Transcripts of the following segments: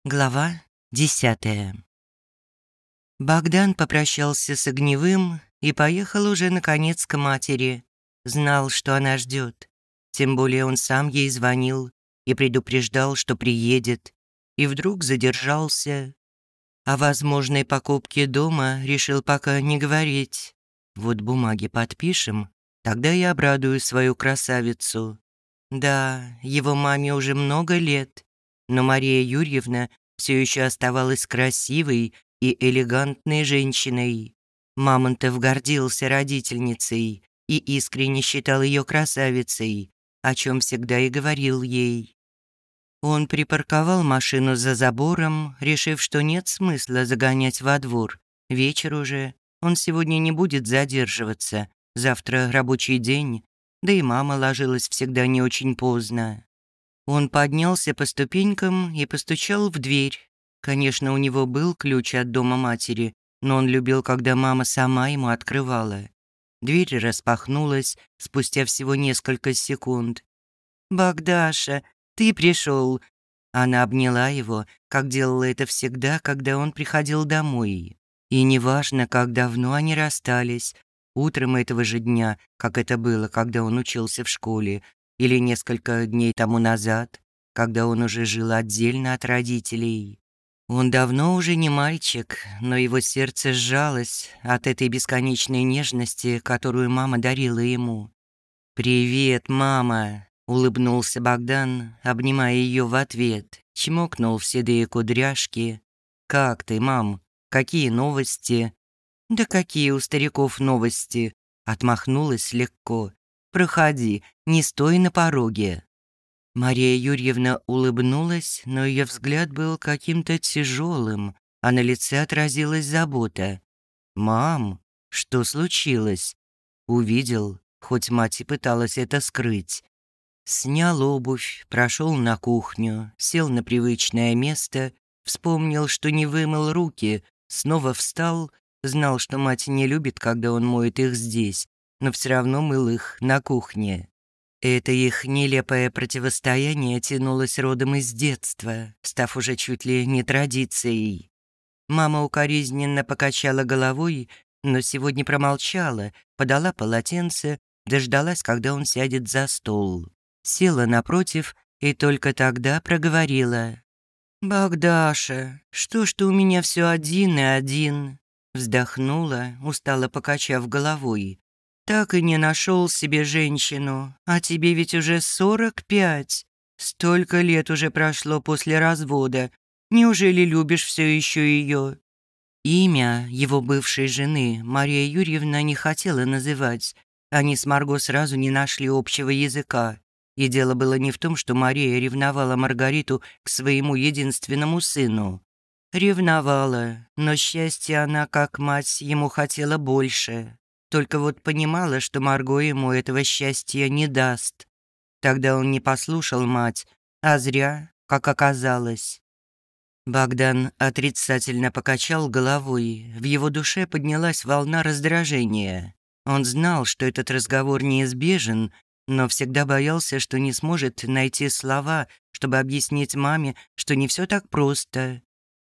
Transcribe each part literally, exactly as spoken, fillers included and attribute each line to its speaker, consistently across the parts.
Speaker 1: Глава десятая. Богдан попрощался с Огневым и поехал уже, наконец, к матери. Знал, что она ждет. Тем более он сам ей звонил и предупреждал, что приедет. И вдруг задержался. О возможной покупке дома решил пока не говорить. Вот бумаги подпишем, тогда я обрадую свою красавицу. Да, его маме уже много лет, но Мария Юрьевна все еще оставалась красивой и элегантной женщиной. Мамонтов гордился родительницей и искренне считал ее красавицей, о чем всегда и говорил ей. Он припарковал машину за забором, решив, что нет смысла загонять во двор. Вечер уже, он сегодня не будет задерживаться, завтра рабочий день, да и мама ложилась всегда не очень поздно. Он поднялся по ступенькам и постучал в дверь. Конечно, у него был ключ от дома матери, но он любил, когда мама сама ему открывала. Дверь распахнулась спустя всего несколько секунд. «Богдаша, ты пришел!» Она обняла его, как делала это всегда, когда он приходил домой. И неважно, как давно они расстались, утром этого же дня, как это было, когда он учился в школе, или несколько дней тому назад, когда он уже жил отдельно от родителей. Он давно уже не мальчик, но его сердце сжалось от этой бесконечной нежности, которую мама дарила ему. «Привет, мама!» — улыбнулся Богдан, обнимая ее в ответ, чмокнул в седые кудряшки. «Как ты, мам? Какие новости?» «Да какие у стариков новости?» — отмахнулась легко. «Проходи, не стой на пороге». Мария Юрьевна улыбнулась, но ее взгляд был каким-то тяжелым, а на лице отразилась забота. «Мам, что случилось?» Увидел, хоть мать и пыталась это скрыть. Снял обувь, прошел на кухню, сел на привычное место, вспомнил, что не вымыл руки, снова встал, знал, что мать не любит, когда он моет их здесь, но все равно мыл их на кухне. Это их нелепое противостояние тянулось родом из детства, став уже чуть ли не традицией. Мама укоризненно покачала головой, но сегодня промолчала, подала полотенце, дождалась, когда он сядет за стол. Села напротив и только тогда проговорила. «Богдаша, что ж ты у меня все один и один?» Вздохнула, устало покачав головой. «Так и не нашел себе женщину, а тебе ведь уже сорок пять. Столько лет уже прошло после развода. Неужели любишь все еще ее?» Имя его бывшей жены Мария Юрьевна не хотела называть. Они с Марго сразу не нашли общего языка. И дело было не в том, что Мария ревновала Маргариту к своему единственному сыну. Ревновала, но счастья она, как мать, ему хотела больше. Только вот понимала, что Марго ему этого счастья не даст. Тогда он не послушал мать, а зря, как оказалось. Богдан отрицательно покачал головой. В его душе поднялась волна раздражения. Он знал, что этот разговор неизбежен, но всегда боялся, что не сможет найти слова, чтобы объяснить маме, что не все так просто.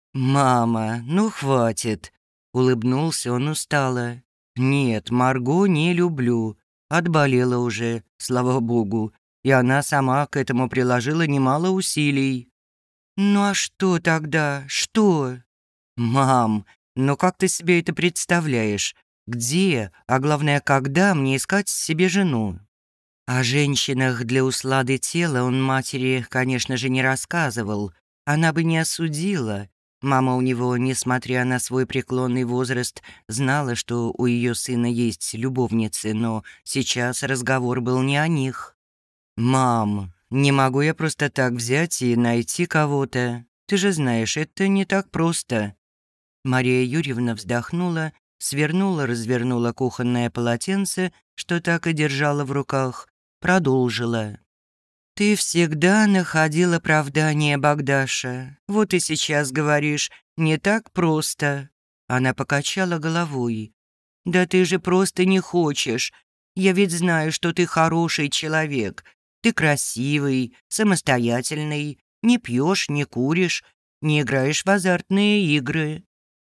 Speaker 1: «Мама, ну хватит!» — улыбнулся он устало. «Нет, Марго не люблю. Отболела уже, слава богу, и она сама к этому приложила немало усилий». «Ну а что тогда? Что?» «Мам, ну как ты себе это представляешь? Где, а главное, когда мне искать себе жену?» О женщинах для услады тела он матери, конечно же, не рассказывал. Она бы не осудила. Мама у него, несмотря на свой преклонный возраст, знала, что у ее сына есть любовницы, но сейчас разговор был не о них. «Мам, не могу я просто так взять и найти кого-то. Ты же знаешь, это не так просто». Мария Юрьевна вздохнула, свернула, развернула кухонное полотенце, что так и держала в руках, продолжила. «Ты всегда находил оправдание, Богдаша. Вот и сейчас говоришь, не так просто». Она покачала головой. «Да ты же просто не хочешь. Я ведь знаю, что ты хороший человек. Ты красивый, самостоятельный, не пьешь, не куришь. не играешь в азартные игры».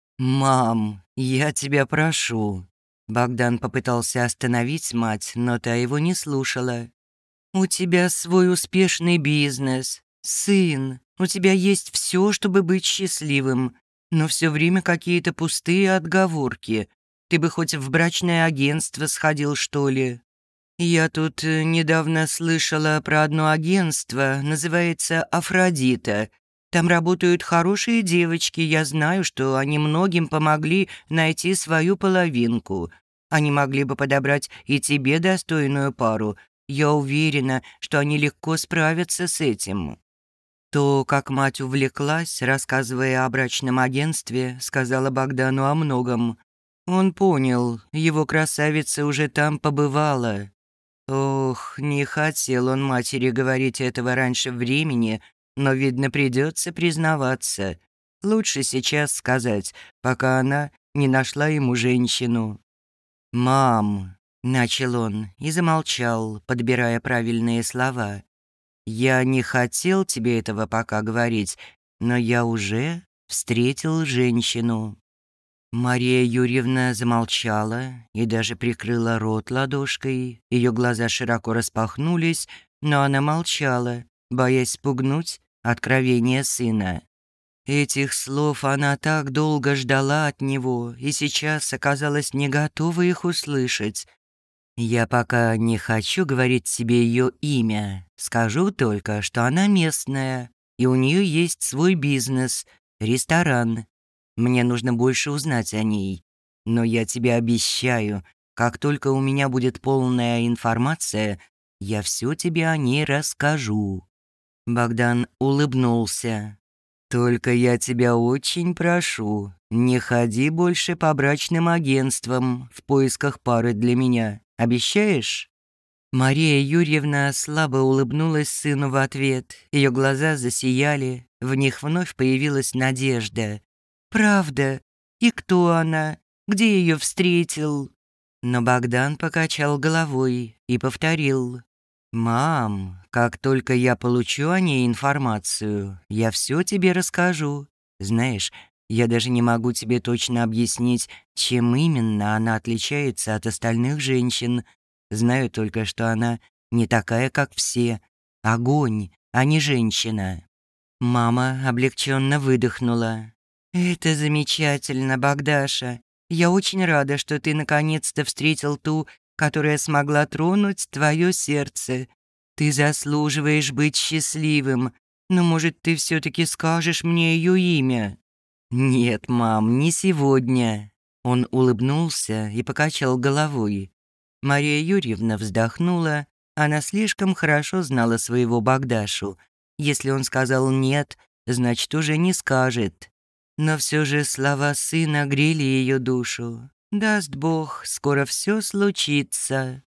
Speaker 1: «Мам, я тебя прошу». Богдан попытался остановить мать, но та его не слушала. «У тебя свой успешный бизнес, сын, у тебя есть все, чтобы быть счастливым, но все время какие-то пустые отговорки. Ты бы хоть в брачное агентство сходил, что ли?» «Я тут э, недавно слышала про одно агентство, называется «Афродита». Там работают хорошие девочки, я знаю, что они многим помогли найти свою половинку. Они могли бы подобрать и тебе достойную пару. Я уверена, что они легко справятся с этим». То, как мать увлеклась, рассказывая о брачном агентстве, сказала Богдану о многом. Он понял, его красавица уже там побывала. Ох, не хотел он матери говорить этого раньше времени, но, видно, придется признаваться. Лучше сейчас сказать, пока она не нашла ему женщину. «Мам», — начал он и замолчал, подбирая правильные слова. «Я не хотел тебе этого пока говорить, но я уже встретил женщину». Мария Юрьевна замолчала и даже прикрыла рот ладошкой. Ее глаза широко распахнулись, но она молчала, боясь спугнуть откровение сына. Этих слов она так долго ждала от него и сейчас оказалась не готова их услышать. «Я пока не хочу говорить себе ее имя. Скажу только, что она местная, и у нее есть свой бизнес, ресторан. Мне нужно больше узнать о ней. Но я тебе обещаю, как только у меня будет полная информация, я все тебе о ней расскажу». Богдан улыбнулся. «Только я тебя очень прошу, не ходи больше по брачным агентствам в поисках пары для меня. Обещаешь?» Мария Юрьевна слабо улыбнулась сыну в ответ. Ее глаза засияли, в них вновь появилась надежда. «Правда? И кто она? Где ее встретил?» Но Богдан покачал головой и повторил. «Мам, как только я получу о ней информацию, я все тебе расскажу. Знаешь, я даже не могу тебе точно объяснить, чем именно она отличается от остальных женщин. Знаю только, что она не такая, как все. Огонь, а не женщина». Мама облегченно выдохнула. «Это замечательно, Богдаша. Я очень рада, что ты наконец-то встретил ту, которая смогла тронуть твое сердце. Ты заслуживаешь быть счастливым. Но, может, ты все-таки скажешь мне ее имя?» «Нет, мам, не сегодня». Он улыбнулся и покачал головой. Мария Юрьевна вздохнула. Она слишком хорошо знала своего Богдашу. Если он сказал «нет», значит, уже не скажет. Но все же слова сына грели ее душу. «Даст Бог, скоро все случится».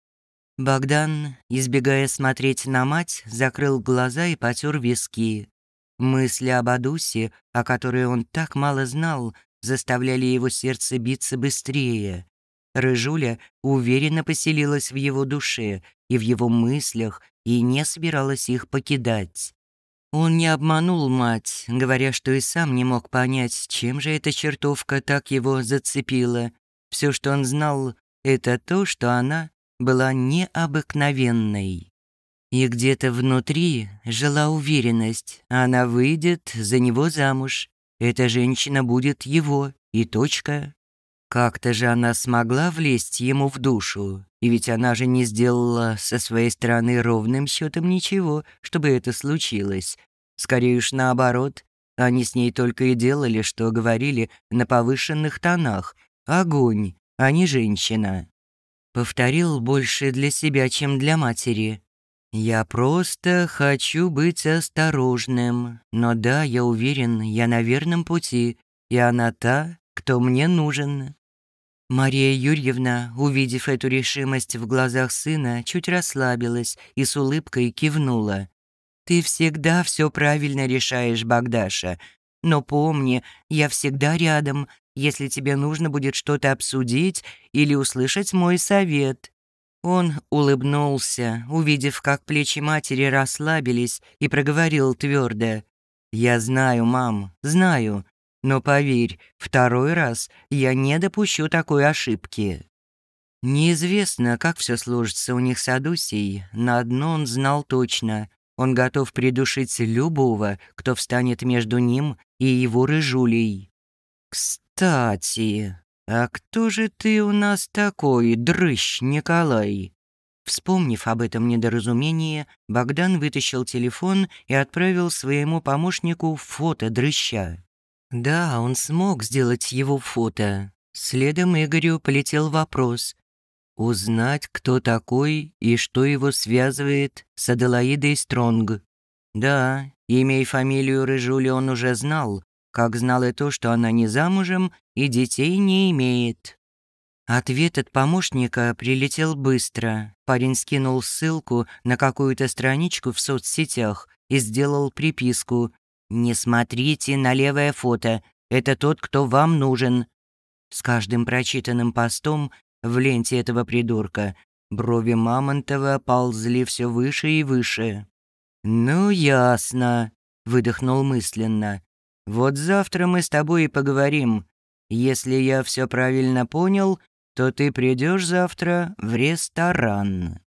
Speaker 1: Богдан, избегая смотреть на мать, закрыл глаза и потер виски. Мысли об Адусе, о которой он так мало знал, заставляли его сердце биться быстрее. Рыжуля уверенно поселилась в его душе и в его мыслях и не собиралась их покидать. Он не обманул мать, говоря, что и сам не мог понять, чем же эта чертовка так его зацепила. Все, что он знал, это то, что она была необыкновенной. И где-то внутри жила уверенность, она выйдет за него замуж. Эта женщина будет его, и точка. Как-то же она смогла влезть ему в душу, и ведь она же не сделала со своей стороны ровным счетом ничего, чтобы это случилось. Скорее уж наоборот, они с ней только и делали, что говорили на повышенных тонах. Огонь, а не женщина. Повторил больше для себя, чем для матери. «Я просто хочу быть осторожным, но да, я уверен, я на верном пути, и она та, кто мне нужен». Мария Юрьевна, увидев эту решимость в глазах сына, чуть расслабилась и с улыбкой кивнула. «Ты всегда все правильно решаешь, Богдаша. Но помни, я всегда рядом, если тебе нужно будет что-то обсудить или услышать мой совет». Он улыбнулся, увидев, как плечи матери расслабились, и проговорил твердо: «Я знаю, мам, знаю. Но поверь, второй раз я не допущу такой ошибки». Неизвестно, как все сложится у них с Адусей, но одно он знал точно. Он готов придушить любого, кто встанет между ним и его рыжулей. «Кстати, а кто же ты у нас такой, дрыщ Николай?» Вспомнив об этом недоразумении, Богдан вытащил телефон и отправил своему помощнику фото дрыща. Да, он смог сделать его фото. Следом Игорю полетел вопрос. Узнать, кто такой и что его связывает с Аделаидой Стронг. Да, имя и фамилию Рыжули он уже знал, как знал и то, что она не замужем и детей не имеет. Ответ от помощника прилетел быстро. Парень скинул ссылку на какую-то страничку в соцсетях и сделал приписку: «Не смотрите на левое фото, это тот, кто вам нужен». С каждым прочитанным постом в ленте этого придурка брови Мамонтова ползли все выше и выше. «Ну, ясно», — выдохнул мысленно. «Вот завтра мы с тобой и поговорим. Если я все правильно понял, то ты придешь завтра в ресторан».